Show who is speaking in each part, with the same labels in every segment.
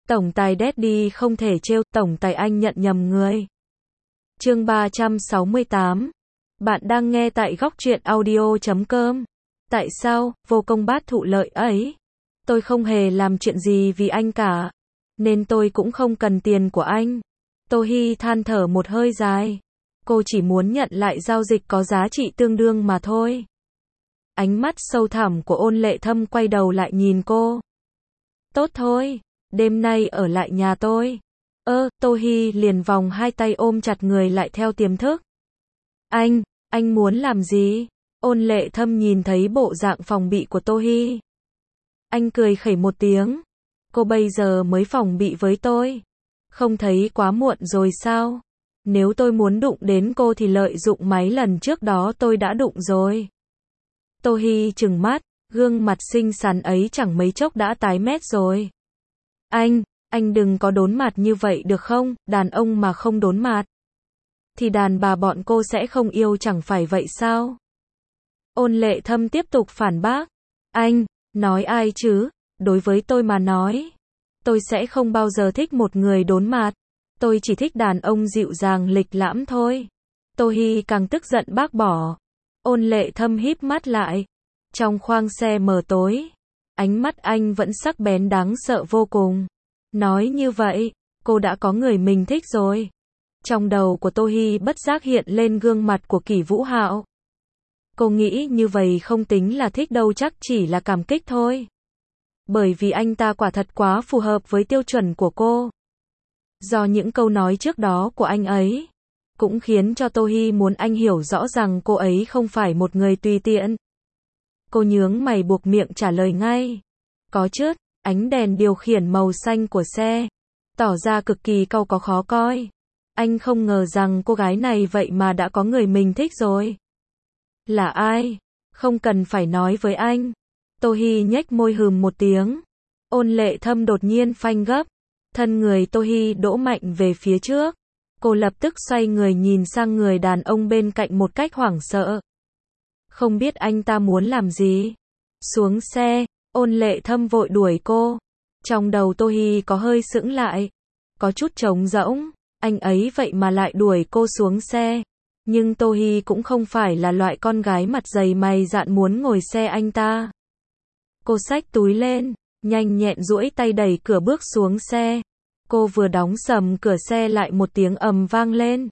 Speaker 1: Tổng tài Daddy không thể trêu, tổng tài anh nhận nhầm người. Chương 368. Bạn đang nghe tại góc truyện audio.com. Tại sao, vô công bát thụ lợi ấy? Tôi không hề làm chuyện gì vì anh cả, nên tôi cũng không cần tiền của anh. Tô Hi than thở một hơi dài. Cô chỉ muốn nhận lại giao dịch có giá trị tương đương mà thôi. Ánh mắt sâu thẳm của Ôn Lệ Thâm quay đầu lại nhìn cô. Tốt thôi, đêm nay ở lại nhà tôi. Tô Hi liền vòng hai tay ôm chặt người lại theo tiềm thức. Anh muốn làm gì? Ôn Lệ Thâm nhìn thấy bộ dạng phòng bị của Tô Hi. Anh cười khẩy một tiếng. Cô bây giờ mới phòng bị với tôi. Không thấy quá muộn rồi sao? Nếu tôi muốn đụng đến cô thì lợi dụng mấy lần trước đó tôi đã đụng rồi. Tô Hi trừng mắt, gương mặt xinh xắn ấy chẳng mấy chốc đã tái mét rồi. Anh đừng có đốn mặt như vậy được không? Đàn ông mà không đốn mặt thì đàn bà bọn cô sẽ không yêu chẳng phải vậy sao? Ôn Lệ Thâm tiếp tục phản bác. Anh, nói ai chứ? Đối với tôi mà nói, tôi sẽ không bao giờ thích một người đốn mặt. Tôi chỉ thích đàn ông dịu dàng lịch lãm thôi. Tô Hi càng tức giận bác bỏ. Ôn Lệ Thâm híp mắt lại. Trong khoang xe mờ tối, ánh mắt anh vẫn sắc bén đáng sợ vô cùng. Nói như vậy, cô đã có người mình thích rồi. Trong đầu của Tô Hi bất giác hiện lên gương mặt của Kỷ Vũ Hạo. Cô nghĩ như vậy không tính là thích đâu, chắc chỉ là cảm kích thôi. Bởi vì anh ta quả thật quá phù hợp với tiêu chuẩn của cô. Do những câu nói trước đó của anh ấy, cũng khiến cho Tô Hi muốn anh hiểu rõ rằng cô ấy không phải một người tùy tiện. Cô nhướng mày buộc miệng trả lời ngay. Có chứ, ánh đèn điều khiển màu xanh của xe tỏ ra cực kỳ cau có khó coi. Anh không ngờ rằng cô gái này vậy mà đã có người mình thích rồi. Là ai? Không cần phải nói với anh. Tô Hi nhếch môi hừm một tiếng. Ôn Lệ Thâm đột nhiên phanh gấp. Thân người Tô Hi đỗ mạnh về phía trước. Cô lập tức xoay người nhìn sang người đàn ông bên cạnh một cách hoảng sợ. Không biết anh ta muốn làm gì. Xuống xe, Ôn Lệ Thâm vội đuổi cô. Trong đầu Tô Hi có hơi sững lại. Có chút trống rỗng. Anh ấy vậy mà lại đuổi cô xuống xe. Nhưng Tô Hi cũng không phải là loại con gái mặt dày mày dạn muốn ngồi xe anh ta. Cô xách túi lên, nhanh nhẹn duỗi tay đẩy cửa bước xuống xe. Cô vừa đóng sầm cửa xe lại một tiếng ầm vang lên.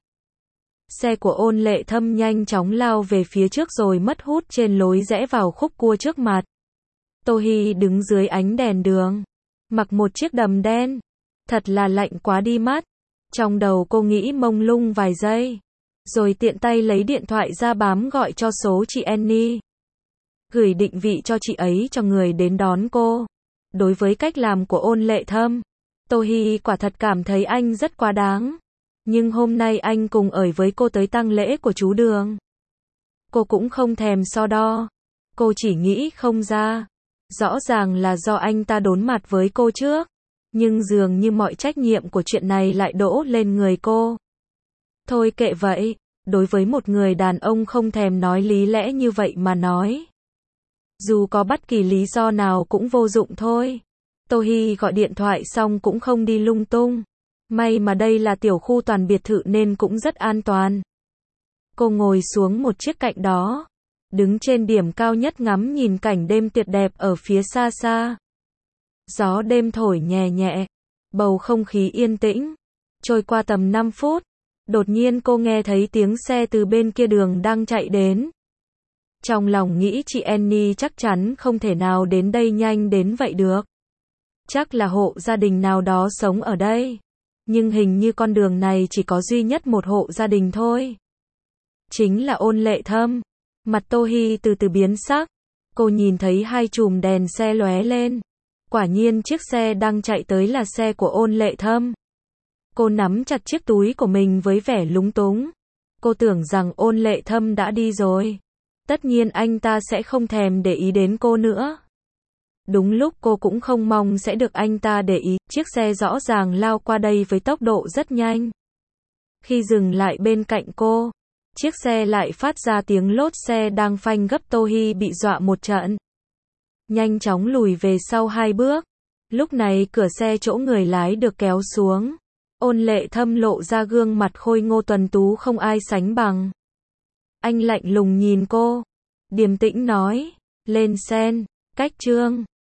Speaker 1: Xe của Ôn Lệ Thâm nhanh chóng lao về phía trước rồi mất hút trên lối rẽ vào khúc cua trước mặt. Tô Hi đứng dưới ánh đèn đường, mặc một chiếc đầm đen. Thật là lạnh quá đi mắt. Trong đầu cô nghĩ mông lung vài giây, rồi tiện tay lấy điện thoại ra bám gọi cho số chị Annie. Gửi định vị cho chị ấy cho người đến đón cô. Đối với cách làm của Ôn Lệ Thâm, Tô Hi quả thật cảm thấy anh rất quá đáng. Nhưng hôm nay anh cùng ở với cô tới tang lễ của chú Đường. Cô cũng không thèm so đo. Cô chỉ nghĩ không ra. Rõ ràng là do anh ta đốn mặt với cô trước. Nhưng dường như mọi trách nhiệm của chuyện này lại đổ lên người cô. Thôi kệ vậy. Đối với một người đàn ông không thèm nói lý lẽ như vậy mà nói, dù có bất kỳ lý do nào cũng vô dụng thôi. Tô Hi gọi điện thoại xong cũng không đi lung tung. May mà đây là tiểu khu toàn biệt thự nên cũng rất an toàn. Cô ngồi xuống một chiếc cạnh đó, đứng trên điểm cao nhất ngắm nhìn cảnh đêm tuyệt đẹp ở phía xa xa. Gió đêm thổi nhẹ nhẹ, bầu không khí yên tĩnh. Trôi qua tầm 5 phút, đột nhiên cô nghe thấy tiếng xe từ bên kia đường đang chạy đến. Trong lòng nghĩ chị Annie chắc chắn không thể nào đến đây nhanh đến vậy được. Chắc là hộ gia đình nào đó sống ở đây. Nhưng hình như con đường này chỉ có duy nhất một hộ gia đình thôi. Chính là Ôn Lệ Thâm. Mặt Tô Hi từ từ biến sắc. Cô nhìn thấy hai chùm đèn xe lóe lên. Quả nhiên chiếc xe đang chạy tới là xe của Ôn Lệ Thâm. Cô nắm chặt chiếc túi của mình với vẻ lúng túng. Cô tưởng rằng Ôn Lệ Thâm đã đi rồi. Tất nhiên anh ta sẽ không thèm để ý đến cô nữa. Đúng lúc cô cũng không mong sẽ được anh ta để ý, chiếc xe rõ ràng lao qua đây với tốc độ rất nhanh. Khi dừng lại bên cạnh cô, chiếc xe lại phát ra tiếng lốp xe đang phanh gấp. Tô Hi bị dọa một trận. Nhanh chóng lùi về sau 2 bước. Lúc này cửa xe chỗ người lái được kéo xuống. Ôn Lệ Thâm lộ ra gương mặt khôi ngô tuấn tú không ai sánh bằng. Anh lạnh lùng nhìn cô. Điềm tĩnh nói. Lên sen. Cách Trương.